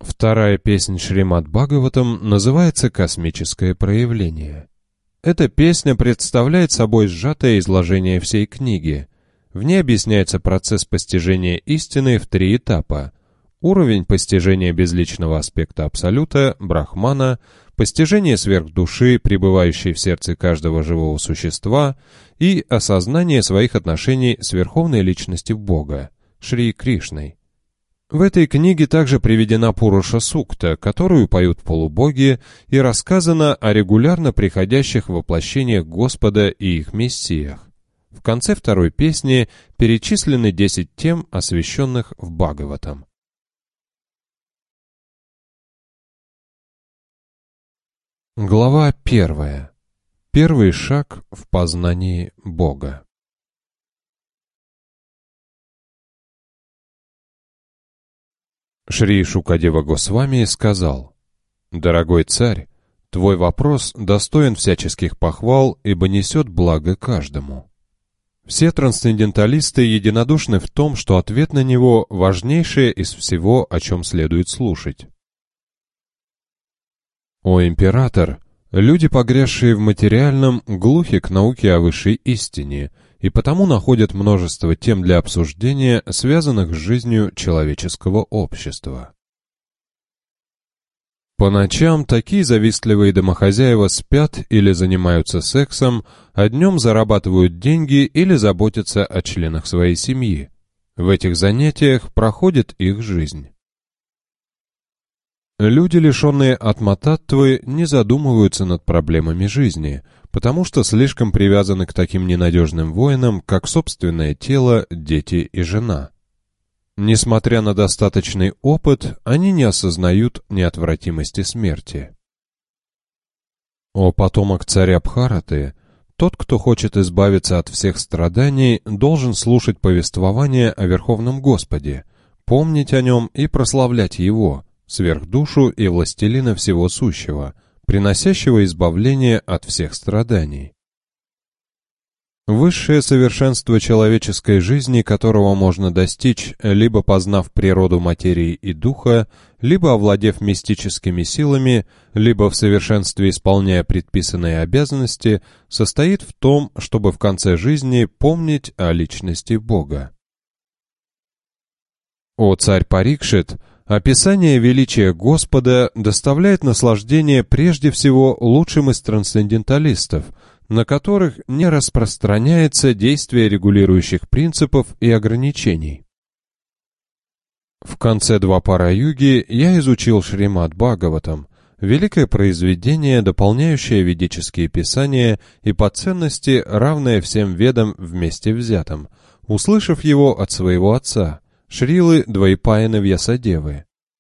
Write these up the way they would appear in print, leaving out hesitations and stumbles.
Вторая песнь Шримад Бхагаватам называется «Космическое проявление». Эта песня представляет собой сжатое изложение всей книги. В ней объясняется процесс постижения истины в 3 этапа. Уровень постижения безличного аспекта Абсолюта, Брахмана, постижение сверхдуши, пребывающей в сердце каждого живого существа, и осознание своих отношений с Верховной Личностью Бога, Шри Кришной. В этой книге также приведена Пуруша Сукта, которую поют полубоги, и рассказано о регулярно приходящих воплощениях Господа и их мессиях. В конце второй песни перечислены 10 тем, освященных в Бхагаватам. Глава 1. Первый шаг в познании Бога. Шри Шукадева Госвами сказал: «Дорогой царь, твой вопрос достоин всяческих похвал, ибо несет благо каждому». Все трансценденталисты единодушны в том, что ответ на него важнейшее из всего, о чем следует слушать. О император, люди, погрязшие в материальном, глухи к науке о высшей истине, и потому находят множество тем для обсуждения, связанных с жизнью человеческого общества. По ночам такие завистливые домохозяева спят или занимаются сексом, а днем зарабатывают деньги или заботятся о членах своей семьи. В этих занятиях проходит их жизнь. Люди, лишенные атма-таттвы, не задумываются над проблемами жизни, потому что слишком привязаны к таким ненадежным воинам, как собственное тело, дети и жена. Несмотря на достаточный опыт, они не осознают неотвратимости смерти. О потомок царя Бхараты, тот, кто хочет избавиться от всех страданий, должен слушать повествование о Верховном Господе, помнить о нем и прославлять Его, сверхдушу и властелина всего сущего, приносящего избавление от всех страданий. Высшее совершенство человеческой жизни, которого можно достичь, либо познав природу материи и духа, либо овладев мистическими силами, либо в совершенстве исполняя предписанные обязанности, состоит в том, чтобы в конце жизни помнить о личности Бога. О царь Парикшит, описание величия Господа доставляет наслаждение прежде всего лучшим из трансценденталистов, на которых не распространяется действие регулирующих принципов и ограничений. В конце Двапара-юги я изучил Шримад Бхагаватам, великое произведение, дополняющее ведические писания и по ценности равное всем ведам вместе взятым, услышав его от своего отца, Шрилы Двайпаяна Вьясадевы.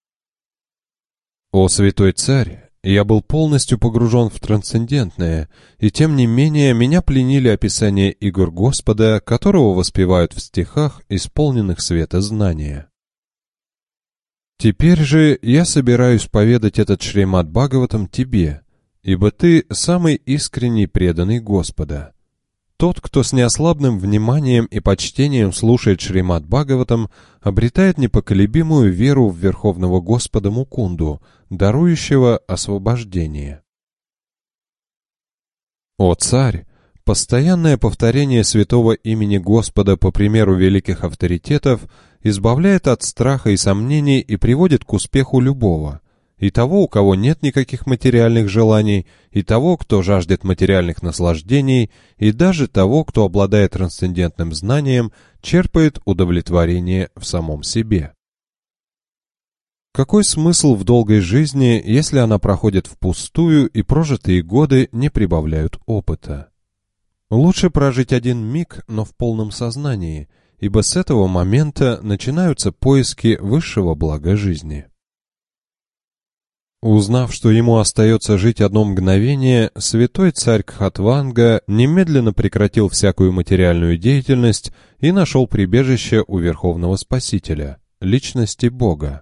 О святой царь! Я был полностью погружен в трансцендентное, и тем не менее меня пленили описания игр Господа, которого воспевают в стихах, исполненных света знания. Теперь же я собираюсь поведать этот Шримад Бхагаватам тебе, ибо ты самый искренний преданный Господа. Тот, кто с неослабным вниманием и почтением слушает Шримад Бхагаватам, обретает непоколебимую веру в Верховного Господа Мукунду, дарующего освобождение. О царь! Постоянное повторение святого имени Господа по примеру великих авторитетов избавляет от страха и сомнений и приводит к успеху любого, и того, у кого нет никаких материальных желаний, и того, кто жаждет материальных наслаждений, и даже того, кто обладает трансцендентным знанием, черпает удовлетворение в самом себе. Какой смысл в долгой жизни, если она проходит впустую и прожитые годы не прибавляют опыта? Лучше прожить один миг, но в полном сознании, ибо с этого момента начинаются поиски высшего блага жизни. Узнав, что ему остается жить одно мгновение, святой царь Кхатванга немедленно прекратил всякую материальную деятельность и нашел прибежище у Верховного Спасителя, личности Бога.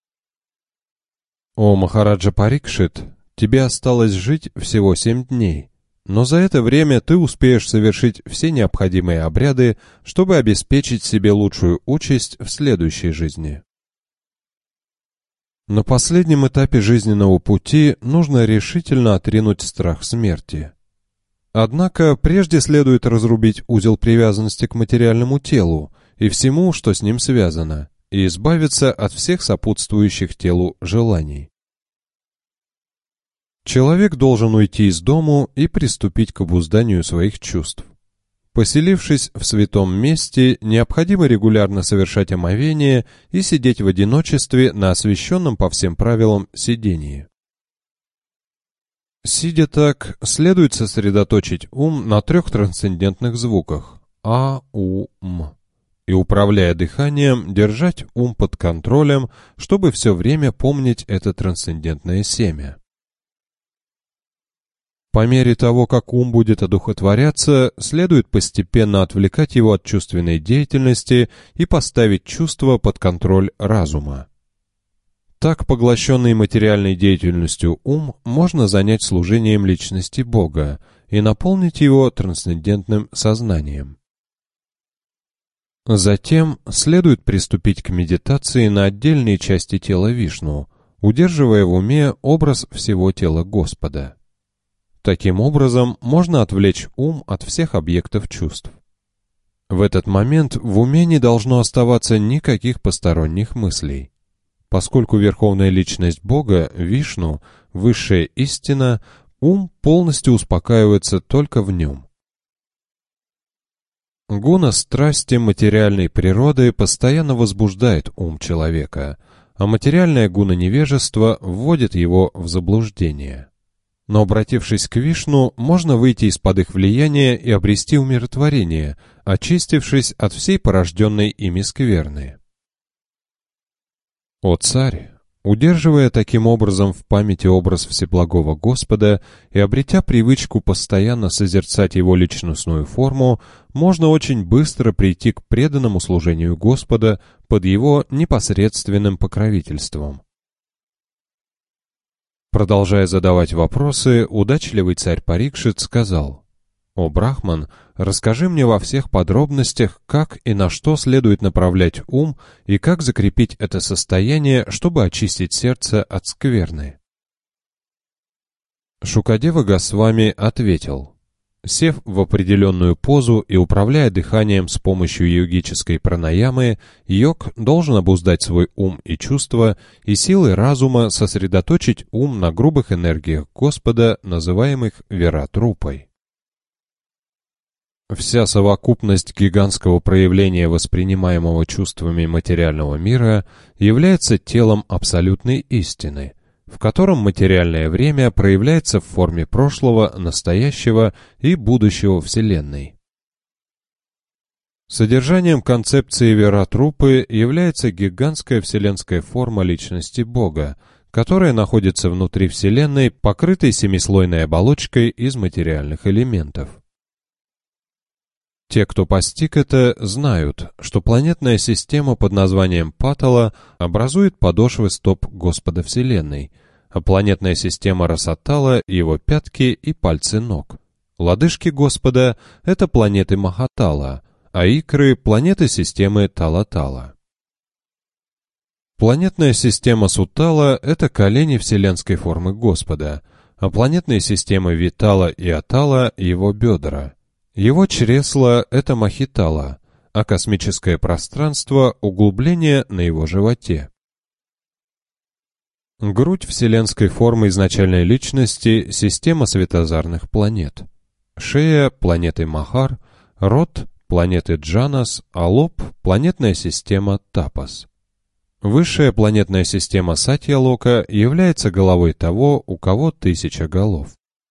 «О Махараджа Парикшит, тебе осталось жить всего 7 дней, но за это время ты успеешь совершить все необходимые обряды, чтобы обеспечить себе лучшую участь в следующей жизни». На последнем этапе жизненного пути нужно решительно отринуть страх смерти. Однако прежде следует разрубить узел привязанности к материальному телу и всему, что с ним связано, и избавиться от всех сопутствующих телу желаний. Человек должен уйти из дому и приступить к обузданию своих чувств. Поселившись в святом месте, необходимо регулярно совершать омовение и сидеть в одиночестве на освященном по всем правилам сидении. Сидя так, следует сосредоточить ум на 3 трансцендентных звуках А, У, М и, управляя дыханием, держать ум под контролем, чтобы все время помнить это трансцендентное семя. По мере того, как ум будет одухотворяться, следует постепенно отвлекать его от чувственной деятельности и поставить чувства под контроль разума. Так, поглощенный материальной деятельностью ум можно занять служением личности Бога и наполнить его трансцендентным сознанием. Затем следует приступить к медитации на отдельные части тела Вишну, удерживая в уме образ всего тела Господа. Таким образом, можно отвлечь ум от всех объектов чувств. В этот момент в уме не должно оставаться никаких посторонних мыслей. Поскольку Верховная Личность Бога, Вишну, Высшая Истина, ум полностью успокаивается только в нем. Гуна страсти материальной природы постоянно возбуждает ум человека, а материальная гуна невежества вводит его в заблуждение. Но, обратившись к Вишну, можно выйти из-под их влияния и обрести умиротворение, очистившись от всей порожденной ими скверны. О царь! Удерживая таким образом в памяти образ Всеблагого Господа и обретя привычку постоянно созерцать Его личностную форму, можно очень быстро прийти к преданному служению Господа под Его непосредственным покровительством. Продолжая задавать вопросы, удачливый царь Парикшит сказал: «О Брахман, расскажи мне во всех подробностях, как и на что следует направлять ум и как закрепить это состояние, чтобы очистить сердце от скверны». Шукадева Госвами ответил: сев в определенную позу и управляя дыханием с помощью йогической пранаямы, йог должен обуздать свой ум и чувства и силой разума сосредоточить ум на грубых энергиях Господа, называемых вират-рупой. Вся совокупность гигантского проявления воспринимаемого чувствами материального мира является телом абсолютной истины, в котором материальное время проявляется в форме прошлого, настоящего и будущего Вселенной. Содержанием концепции Вират-рупы является гигантская вселенская форма личности Бога, которая находится внутри Вселенной, покрытой семислойной оболочкой из материальных элементов. Те, кто постиг это, знают, что планетная система под названием Патала образует подошвы стоп Господа Вселенной, а планетная система Расатала — его пятки и пальцы ног. Лодыжки Господа — это планеты Махатала, а икры — планеты системы Талатала. Планетная система Сутала — это колени вселенской формы Господа, а планетные системы Витала и Атала — его бедра. Его чресла — это Махитала, а космическое пространство — углубление на его животе. Грудь вселенской формы изначальной личности — система светозарных планет. Шея — планеты Махар, рот — планеты Джанас, а лоб — планетная система Тапас. Высшая планетная система Сатья-лока является головой того, у кого 1000 голов.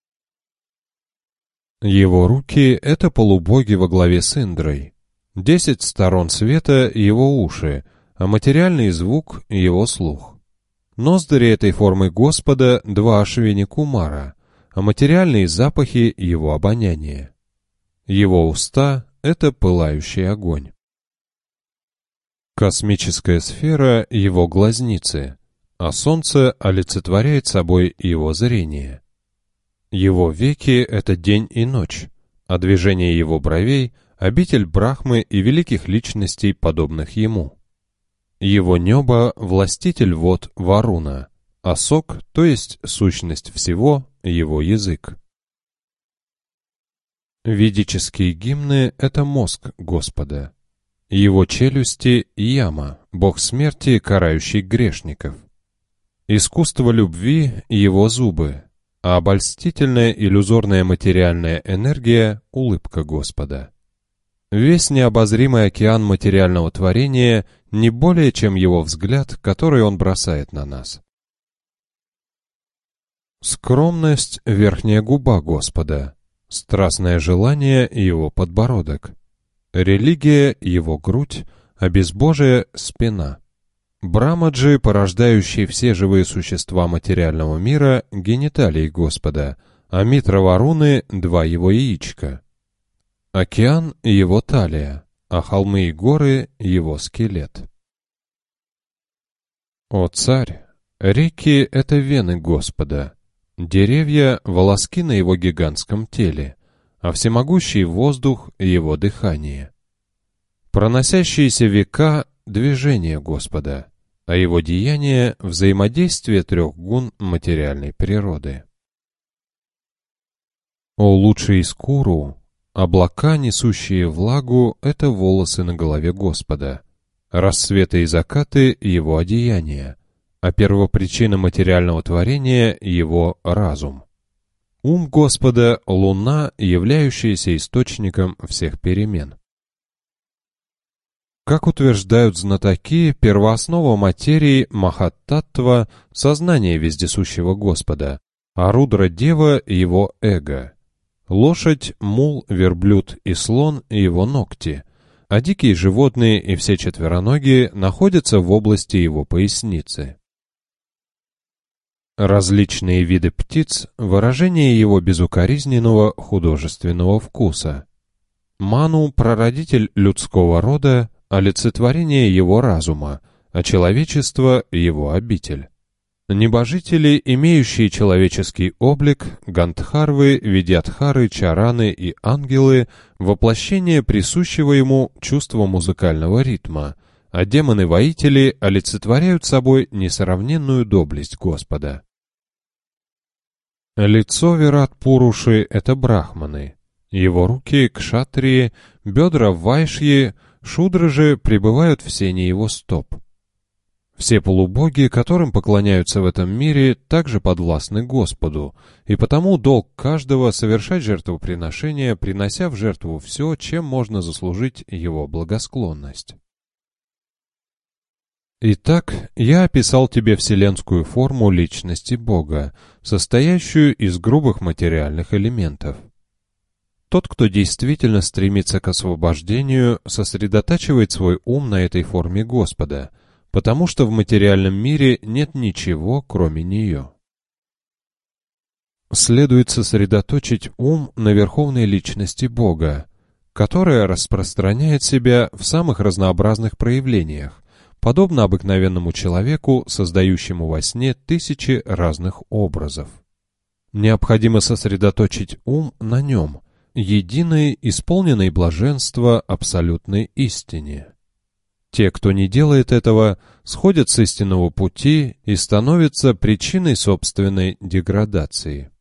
Его руки — это полубоги во главе с Индрой. 10 сторон света — его уши, а материальный звук — его слух. Ноздри этой формы Господа — 2 Ашвини Кумара, а материальные запахи — его обоняние. Его уста — это пылающий огонь. Космическая сфера — его глазницы, а солнце олицетворяет собой его зрение. Его веки — это день и ночь, а движение его бровей — обитель Брахмы и великих личностей, подобных ему. Его небо — властитель вод Варуна, а сок, то есть сущность всего, его язык. Ведические гимны — это мозг Господа. Его челюсти — Яма, бог смерти, карающий грешников. Искусство любви — его зубы, а обольстительная иллюзорная материальная энергия — улыбка Господа. Весь необозримый океан материального творения не более, чем его взгляд, который он бросает на нас. Скромность — верхняя губа Господа, страстное желание — его подбородок, религия — его грудь, а безбожие — спина. Брамаджи, порождающий все живые существа материального мира, гениталии Господа, а Митра Варуны — два его яичка. Океан — его талия, а холмы и горы — его скелет. О царь! Реки — это вены Господа, деревья — волоски на его гигантском теле, а всемогущий воздух — его дыхание. Проносящиеся века — движение Господа, а его деяние — взаимодействие трех гун материальной природы. О лучший из Куру! Облака, несущие влагу, — это волосы на голове Господа. Рассветы и закаты — его одеяния, а первопричина материального творения — его разум. Ум Господа — луна, являющаяся источником всех перемен. Как утверждают знатоки, первооснова материи Махаттаттва — сознание вездесущего Господа, а Рудра-дева — его эго. Лошадь, мул, верблюд и слон — его ногти, а дикие животные и все четвероногие находятся в области его поясницы. Различные виды птиц — выражение его безукоризненного художественного вкуса. Ману — прародитель людского рода, олицетворение его разума, а человечество — его обитель. Небожители, имеющие человеческий облик, гандхарвы, видьядхары, чараны и ангелы — воплощение присущего ему чувства музыкального ритма, а демоны-воители олицетворяют собой несравненную доблесть Господа. Лицо Вират-Пуруши — это брахманы, его руки — кшатрии, бедра — вайшьи, шудры же пребывают в сене его стоп. Все полубоги, которым поклоняются в этом мире, также подвластны Господу, и потому долг каждого — совершать жертвоприношения, принося в жертву все, чем можно заслужить его благосклонность. Итак, я описал тебе вселенскую форму личности Бога, состоящую из грубых материальных элементов. Тот, кто действительно стремится к освобождению, сосредотачивает свой ум на этой форме Господа, потому что в материальном мире нет ничего, кроме нее. Следует сосредоточить ум на верховной личности Бога, которая распространяет себя в самых разнообразных проявлениях, подобно обыкновенному человеку, создающему во сне тысячи разных образов. Необходимо сосредоточить ум на нем, единой, исполненной блаженства абсолютной истине. Те, кто не делает этого, сходят с истинного пути и становятся причиной собственной деградации.